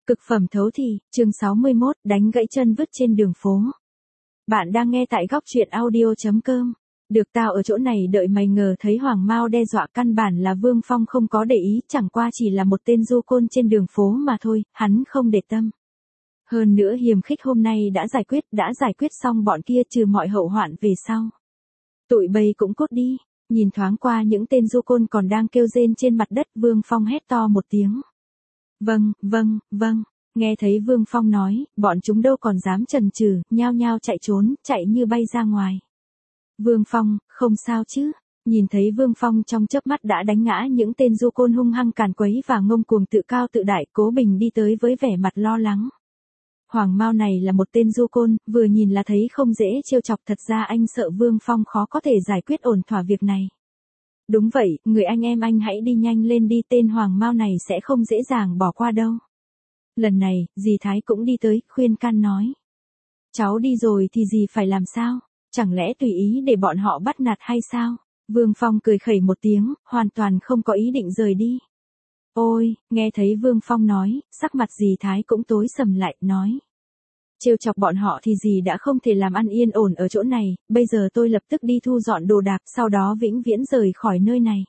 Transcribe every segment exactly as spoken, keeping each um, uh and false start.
Cực phẩm thấu thị, chương sáu mươi mốt, đánh gãy chân vứt trên đường phố. Bạn đang nghe tại góc truyện audio chấm com. Được tao ở chỗ này đợi mày ngờ thấy Hoàng Mao đe dọa, căn bản là Vương Phong không có để ý, chẳng qua chỉ là một tên du côn trên đường phố mà thôi, hắn không để tâm. Hơn nữa hiềm khích hôm nay đã giải quyết, đã giải quyết xong bọn kia trừ mọi hậu hoạn về sau. Tụi bay cũng cút đi, nhìn thoáng qua những tên du côn còn đang kêu rên trên mặt đất, Vương Phong hét to một tiếng. Vâng, vâng, vâng, nghe thấy Vương Phong nói, bọn chúng đâu còn dám chần chừ, nhao nhao chạy trốn, chạy như bay ra ngoài. Vương Phong, không sao chứ? Nhìn thấy Vương Phong trong chớp mắt đã đánh ngã những tên du côn hung hăng càn quấy và ngông cuồng tự cao tự đại, Cố Bình đi tới với vẻ mặt lo lắng. Hoàng Mao này là một tên du côn, vừa nhìn là thấy không dễ trêu chọc, thật ra anh sợ Vương Phong khó có thể giải quyết ổn thỏa việc này. Đúng vậy, người anh em anh hãy đi nhanh lên đi, tên Hoàng Mao này sẽ không dễ dàng bỏ qua đâu. Lần này, dì Thái cũng đi tới, khuyên can nói. Cháu đi rồi thì dì phải làm sao? Chẳng lẽ tùy ý để bọn họ bắt nạt hay sao? Vương Phong cười khẩy một tiếng, hoàn toàn không có ý định rời đi. Ôi, nghe thấy Vương Phong nói, sắc mặt dì Thái cũng tối sầm lại, nói. Trêu chọc bọn họ thì dì đã không thể làm ăn yên ổn ở chỗ này, bây giờ tôi lập tức đi thu dọn đồ đạc, sau đó vĩnh viễn rời khỏi nơi này.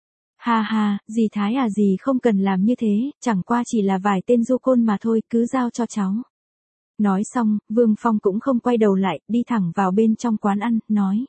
Ha ha, dì Thái à, dì không cần làm như thế, chẳng qua chỉ là vài tên du côn mà thôi, cứ giao cho cháu. Nói xong, Vương Phong cũng không quay đầu lại, đi thẳng vào bên trong quán ăn, nói.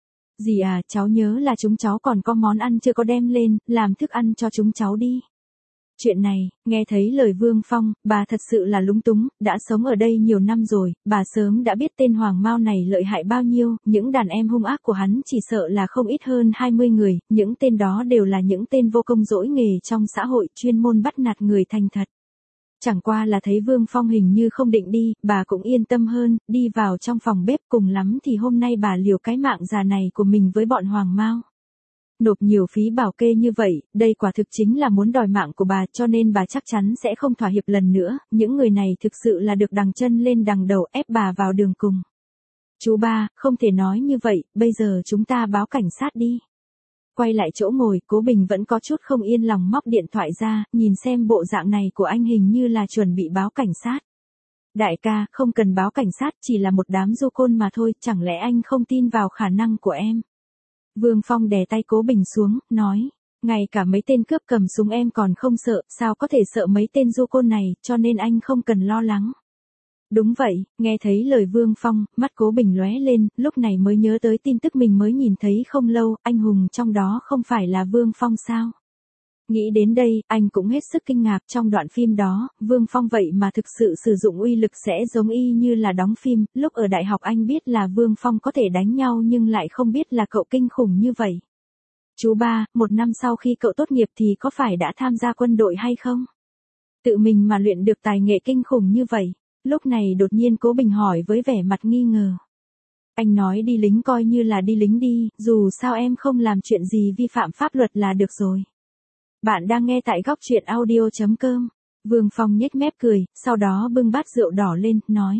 Dì à, cháu nhớ là chúng cháu còn có món ăn chưa có đem lên, làm thức ăn cho chúng cháu đi. Chuyện này, nghe thấy lời Vương Phong, bà thật sự là lúng túng, đã sống ở đây nhiều năm rồi, bà sớm đã biết tên Hoàng Mao này lợi hại bao nhiêu, những đàn em hung ác của hắn chỉ sợ là không ít hơn hai mươi người, những tên đó đều là những tên vô công dỗi nghề trong xã hội, chuyên môn bắt nạt người thành thật. Chẳng qua là thấy Vương Phong hình như không định đi, bà cũng yên tâm hơn, đi vào trong phòng bếp, cùng lắm thì hôm nay bà liều cái mạng già này của mình với bọn Hoàng Mao. Nộp nhiều phí bảo kê như vậy, đây quả thực chính là muốn đòi mạng của bà, cho nên bà chắc chắn sẽ không thỏa hiệp lần nữa, những người này thực sự là được đằng chân lên đằng đầu, ép bà vào đường cùng. Chú ba, không thể nói như vậy, bây giờ chúng ta báo cảnh sát đi. Quay lại chỗ ngồi, Cố Bình vẫn có chút không yên lòng móc điện thoại ra, nhìn xem bộ dạng này của anh hình như là chuẩn bị báo cảnh sát. Đại ca, không cần báo cảnh sát, chỉ là một đám du côn mà thôi, chẳng lẽ anh không tin vào khả năng của em? Vương Phong đè tay Cố Bình xuống, nói, ngay cả mấy tên cướp cầm súng em còn không sợ, sao có thể sợ mấy tên du côn này, cho nên anh không cần lo lắng. Đúng vậy, nghe thấy lời Vương Phong, mắt Cố Bình lóe lên, lúc này mới nhớ tới tin tức mình mới nhìn thấy không lâu, anh hùng trong đó không phải là Vương Phong sao? Nghĩ đến đây, anh cũng hết sức kinh ngạc, trong đoạn phim đó, Vương Phong vậy mà thực sự sử dụng uy lực sẽ giống y như là đóng phim, lúc ở đại học anh biết là Vương Phong có thể đánh nhau nhưng lại không biết là cậu kinh khủng như vậy. Chú ba, một năm sau khi cậu tốt nghiệp thì có phải đã tham gia quân đội hay không? Tự mình mà luyện được tài nghệ kinh khủng như vậy. Lúc này đột nhiên Cố Bình hỏi với vẻ mặt nghi ngờ. Anh nói đi lính coi như là đi lính đi, dù sao em không làm chuyện gì vi phạm pháp luật là được rồi. Bạn đang nghe tại góc truyện audio chấm com. Vương Phong nhếch mép cười, sau đó bưng bát rượu đỏ lên, nói.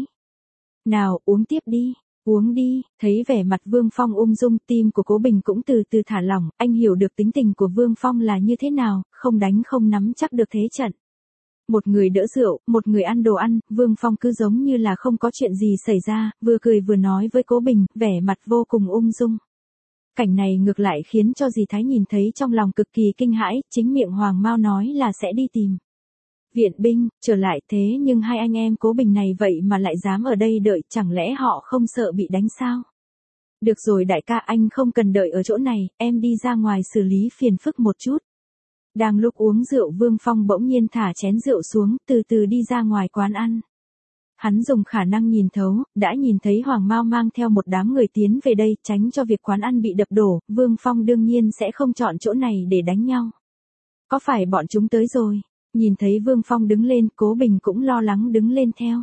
Nào, uống tiếp đi, uống đi, thấy vẻ mặt Vương Phong ung dung, tim của Cố Bình cũng từ từ thả lỏng, anh hiểu được tính tình của Vương Phong là như thế nào, không đánh không nắm chắc được thế trận. Một người đỡ rượu, một người ăn đồ ăn, Vương Phong cứ giống như là không có chuyện gì xảy ra, vừa cười vừa nói với Cố Bình, vẻ mặt vô cùng ung dung. Cảnh này ngược lại khiến cho dì Thái nhìn thấy trong lòng cực kỳ kinh hãi, chính miệng Hoàng Mao nói là sẽ đi tìm viện binh, trở lại, thế nhưng hai anh em Cố Bình này vậy mà lại dám ở đây đợi, chẳng lẽ họ không sợ bị đánh sao? Được rồi đại ca, anh không cần đợi ở chỗ này, em đi ra ngoài xử lý phiền phức một chút. Đang lúc uống rượu, Vương Phong bỗng nhiên thả chén rượu xuống, từ từ đi ra ngoài quán ăn. Hắn dùng khả năng nhìn thấu, đã nhìn thấy Hoàng Mao mang theo một đám người tiến về đây, tránh cho việc quán ăn bị đập đổ, Vương Phong đương nhiên sẽ không chọn chỗ này để đánh nhau. Có phải bọn chúng tới rồi? Nhìn thấy Vương Phong đứng lên, Cố Bình cũng lo lắng đứng lên theo.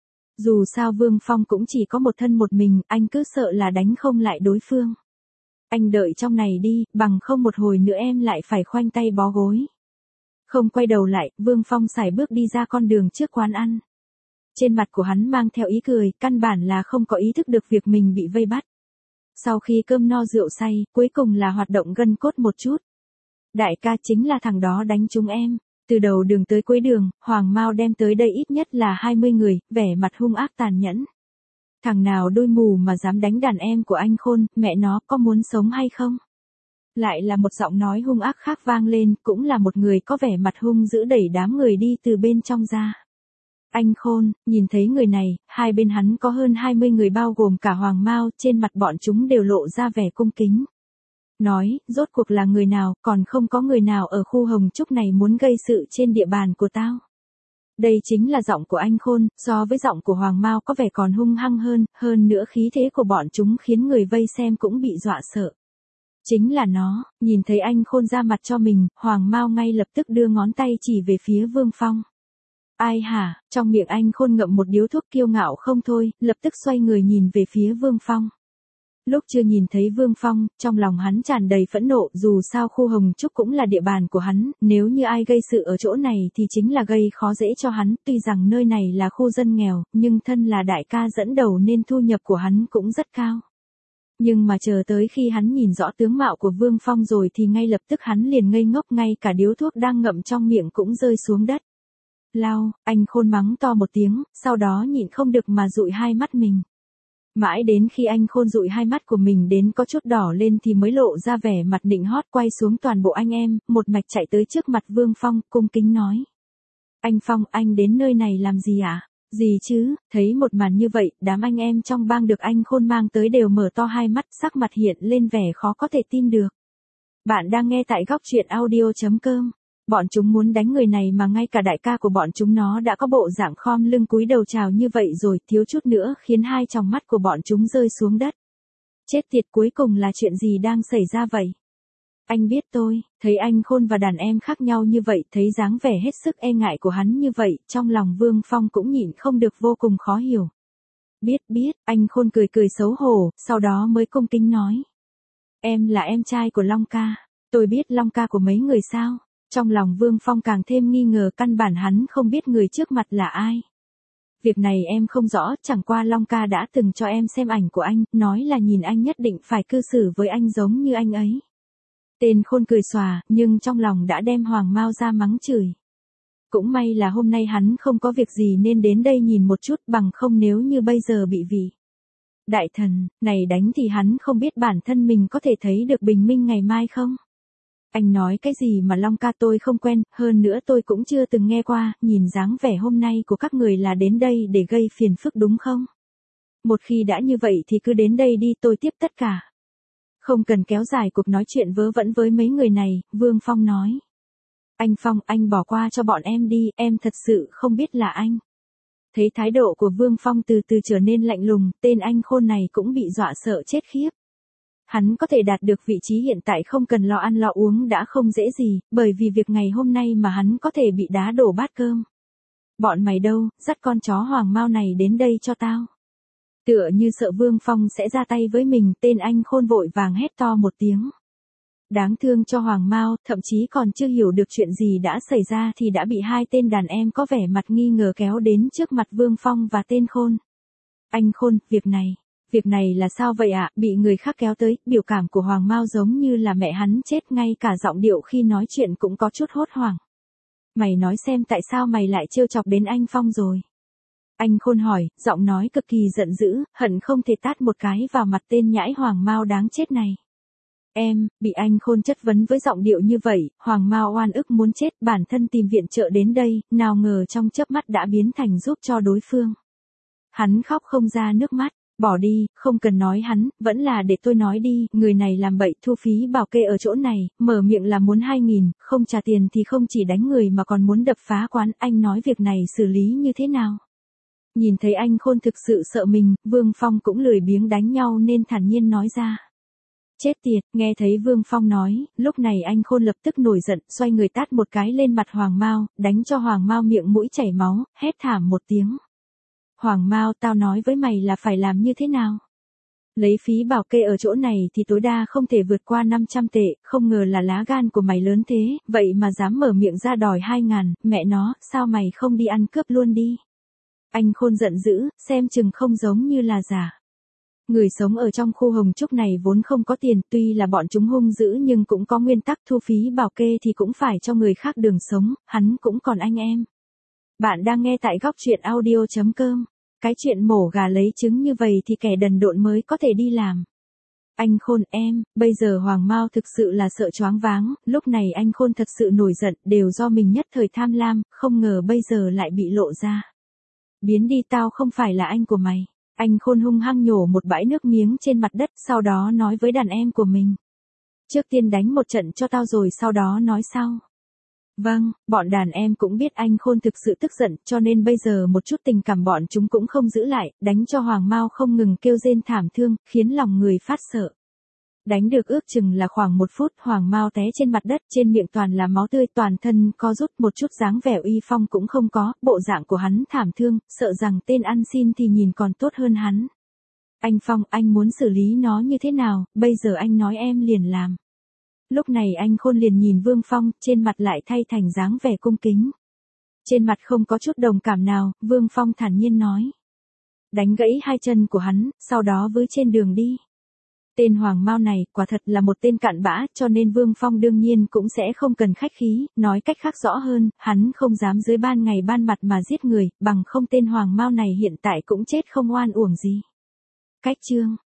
Dù sao Vương Phong cũng chỉ có một thân một mình, anh cứ sợ là đánh không lại đối phương. Anh đợi trong này đi, bằng không một hồi nữa em lại phải khoanh tay bó gối. Không quay đầu lại, Vương Phong sải bước đi ra con đường trước quán ăn. Trên mặt của hắn mang theo ý cười, căn bản là không có ý thức được việc mình bị vây bắt. Sau khi cơm no rượu say, cuối cùng là hoạt động gân cốt một chút. Đại ca, chính là thằng đó đánh chúng em. Từ đầu đường tới cuối đường, Hoàng Mao đem tới đây ít nhất là hai mươi người, vẻ mặt hung ác tàn nhẫn. Thằng nào đôi mù mà dám đánh đàn em của anh Khôn, mẹ nó có muốn sống hay không? Lại là một giọng nói hung ác khác vang lên, cũng là một người có vẻ mặt hung dữ đẩy đám người đi từ bên trong ra. Anh Khôn, nhìn thấy người này, hai bên hắn có hơn hai mươi người bao gồm cả Hoàng Mao, trên mặt bọn chúng đều lộ ra vẻ cung kính. Nói, rốt cuộc là người nào, còn không có người nào ở khu Hồng Trúc này muốn gây sự trên địa bàn của tao. Đây chính là giọng của anh Khôn, so với giọng của Hoàng Mao có vẻ còn hung hăng hơn, hơn nữa khí thế của bọn chúng khiến người vây xem cũng bị dọa sợ. Chính là nó, nhìn thấy anh Khôn ra mặt cho mình, Hoàng Mao ngay lập tức đưa ngón tay chỉ về phía Vương Phong. Ai hả, trong miệng anh Khôn ngậm một điếu thuốc kiêu ngạo không thôi, lập tức xoay người nhìn về phía Vương Phong. Lúc chưa nhìn thấy Vương Phong, trong lòng hắn tràn đầy phẫn nộ, dù sao khu Hồng Trúc cũng là địa bàn của hắn, nếu như ai gây sự ở chỗ này thì chính là gây khó dễ cho hắn, tuy rằng nơi này là khu dân nghèo, nhưng thân là đại ca dẫn đầu nên thu nhập của hắn cũng rất cao. Nhưng mà chờ tới khi hắn nhìn rõ tướng mạo của Vương Phong rồi thì ngay lập tức hắn liền ngây ngốc, ngay cả điếu thuốc đang ngậm trong miệng cũng rơi xuống đất. Lao, anh Khôn mắng to một tiếng, sau đó nhịn không được mà dụi hai mắt mình. Mãi đến khi anh Khôn dụi hai mắt của mình đến có chút đỏ lên thì mới lộ ra vẻ mặt nịnh hót, quay xuống toàn bộ anh em, một mạch chạy tới trước mặt Vương Phong, cung kính nói. Anh Phong, anh đến nơi này làm gì ạ? À? Gì chứ, thấy một màn như vậy, đám anh em trong bang được anh Khôn mang tới đều mở to hai mắt, sắc mặt hiện lên vẻ khó có thể tin được. Bạn đang nghe tại góc truyện audio chấm com. Bọn chúng muốn đánh người này mà ngay cả đại ca của bọn chúng nó đã có bộ dạng khom lưng cúi đầu chào như vậy rồi, thiếu chút nữa khiến hai tròng mắt của bọn chúng rơi xuống đất. Chết tiệt, cuối cùng là chuyện gì đang xảy ra vậy? Anh biết tôi, thấy anh Khôn và đàn em khác nhau như vậy, thấy dáng vẻ hết sức e ngại của hắn như vậy, trong lòng Vương Phong cũng nhịn không được vô cùng khó hiểu. Biết biết, anh Khôn cười cười xấu hổ, sau đó mới cung kính nói. Em là em trai của Long ca, tôi biết Long ca của mấy người sao? Trong lòng Vương Phong càng thêm nghi ngờ, căn bản hắn không biết người trước mặt là ai. Việc này em không rõ, chẳng qua Long ca đã từng cho em xem ảnh của anh, nói là nhìn anh nhất định phải cư xử với anh giống như anh ấy. Tên Khôn cười xòa, nhưng trong lòng đã đem Hoàng Mao ra mắng chửi. Cũng may là hôm nay hắn không có việc gì nên đến đây nhìn một chút, bằng không nếu như bây giờ bị vị đại thần này đánh thì hắn không biết bản thân mình có thể thấy được bình minh ngày mai không. Anh nói cái gì mà Long ca, tôi không quen, hơn nữa tôi cũng chưa từng nghe qua, nhìn dáng vẻ hôm nay của các người là đến đây để gây phiền phức đúng không? Một khi đã như vậy thì cứ đến đây đi, tôi tiếp tất cả. Không cần kéo dài cuộc nói chuyện vớ vẩn với mấy người này, Vương Phong nói. Anh Phong, anh bỏ qua cho bọn em đi, em thật sự không biết là anh. Thấy thái độ của Vương Phong từ từ trở nên lạnh lùng, tên anh Khôn này cũng bị dọa sợ chết khiếp. Hắn có thể đạt được vị trí hiện tại không cần lo ăn lo uống đã không dễ gì, bởi vì việc ngày hôm nay mà hắn có thể bị đá đổ bát cơm. Bọn mày đâu, dắt con chó Hoàng Mao này đến đây cho tao. Tựa như sợ Vương Phong sẽ ra tay với mình, tên anh Khôn vội vàng hét to một tiếng. Đáng thương cho Hoàng Mao, thậm chí còn chưa hiểu được chuyện gì đã xảy ra thì đã bị hai tên đàn em có vẻ mặt nghi ngờ kéo đến trước mặt Vương Phong và tên Khôn. Anh Khôn, việc này, việc này là sao vậy ạ? À? Bị người khác kéo tới, biểu cảm của Hoàng Mao giống như là mẹ hắn chết, ngay cả giọng điệu khi nói chuyện cũng có chút hốt hoảng. Mày nói xem tại sao mày lại trêu chọc đến anh Phong rồi? Anh Khôn hỏi, giọng nói cực kỳ giận dữ, hận không thể tát một cái vào mặt tên nhãi Hoàng Mao đáng chết này. Em, bị anh Khôn chất vấn với giọng điệu như vậy, Hoàng Mao oan ức muốn chết, bản thân tìm viện trợ đến đây, nào ngờ trong chớp mắt đã biến thành giúp cho đối phương. Hắn khóc không ra nước mắt, bỏ đi, không cần nói hắn, vẫn là để tôi nói đi, người này làm bậy, thu phí bảo kê ở chỗ này, mở miệng là muốn hai nghìn, không trả tiền thì không chỉ đánh người mà còn muốn đập phá quán, anh nói việc này xử lý như thế nào? Nhìn thấy anh Khôn thực sự sợ mình, Vương Phong cũng lười biếng đánh nhau nên thản nhiên nói ra. Chết tiệt, nghe thấy Vương Phong nói, lúc này anh Khôn lập tức nổi giận, xoay người tát một cái lên mặt Hoàng Mao, đánh cho Hoàng Mao miệng mũi chảy máu, hét thảm một tiếng. Hoàng Mao, tao nói với mày là phải làm như thế nào? Lấy phí bảo kê ở chỗ này thì tối đa không thể vượt qua năm trăm tệ, không ngờ là lá gan của mày lớn thế, vậy mà dám mở miệng ra đòi hai ngàn, mẹ nó, sao mày không đi ăn cướp luôn đi? Anh Khôn giận dữ, xem chừng không giống như là giả. Người sống ở trong khu Hồng Trúc này vốn không có tiền, tuy là bọn chúng hung dữ nhưng cũng có nguyên tắc thu phí bảo kê thì cũng phải cho người khác đường sống, hắn cũng còn anh em. Bạn đang nghe tại góc truyện audio.com. Cái chuyện mổ gà lấy trứng như vậy thì kẻ đần độn mới có thể đi làm. Anh Khôn em, bây giờ Hoàng Mao thực sự là sợ choáng váng, lúc này anh Khôn thật sự nổi giận, đều do mình nhất thời tham lam, không ngờ bây giờ lại bị lộ ra. Biến đi, tao không phải là anh của mày. Anh Khôn hung hăng nhổ một bãi nước miếng trên mặt đất, sau đó nói với đàn em của mình. Trước tiên đánh một trận cho tao rồi sau đó nói sau. Vâng, bọn đàn em cũng biết anh Khôn thực sự tức giận, cho nên bây giờ một chút tình cảm bọn chúng cũng không giữ lại, đánh cho Hoàng Mao không ngừng kêu rên thảm thương, khiến lòng người phát sợ. Đánh được ước chừng là khoảng một phút, Hoàng Mao té trên mặt đất, trên miệng toàn là máu tươi, toàn thân co rút, một chút dáng vẻ uy phong cũng không có, bộ dạng của hắn thảm thương, sợ rằng tên ăn xin thì nhìn còn tốt hơn hắn. Anh Phong, anh muốn xử lý nó như thế nào, bây giờ anh nói em liền làm. Lúc này anh Khôn liền nhìn Vương Phong, trên mặt lại thay thành dáng vẻ cung kính. Trên mặt không có chút đồng cảm nào, Vương Phong thản nhiên nói. Đánh gãy hai chân của hắn, sau đó vứt trên đường đi. Tên Hoàng Mao này, quả thật là một tên cặn bã, cho nên Vương Phong đương nhiên cũng sẽ không cần khách khí, nói cách khác rõ hơn, hắn không dám dưới ban ngày ban mặt mà giết người, bằng không tên Hoàng Mao này hiện tại cũng chết không oan uổng gì. Cách chương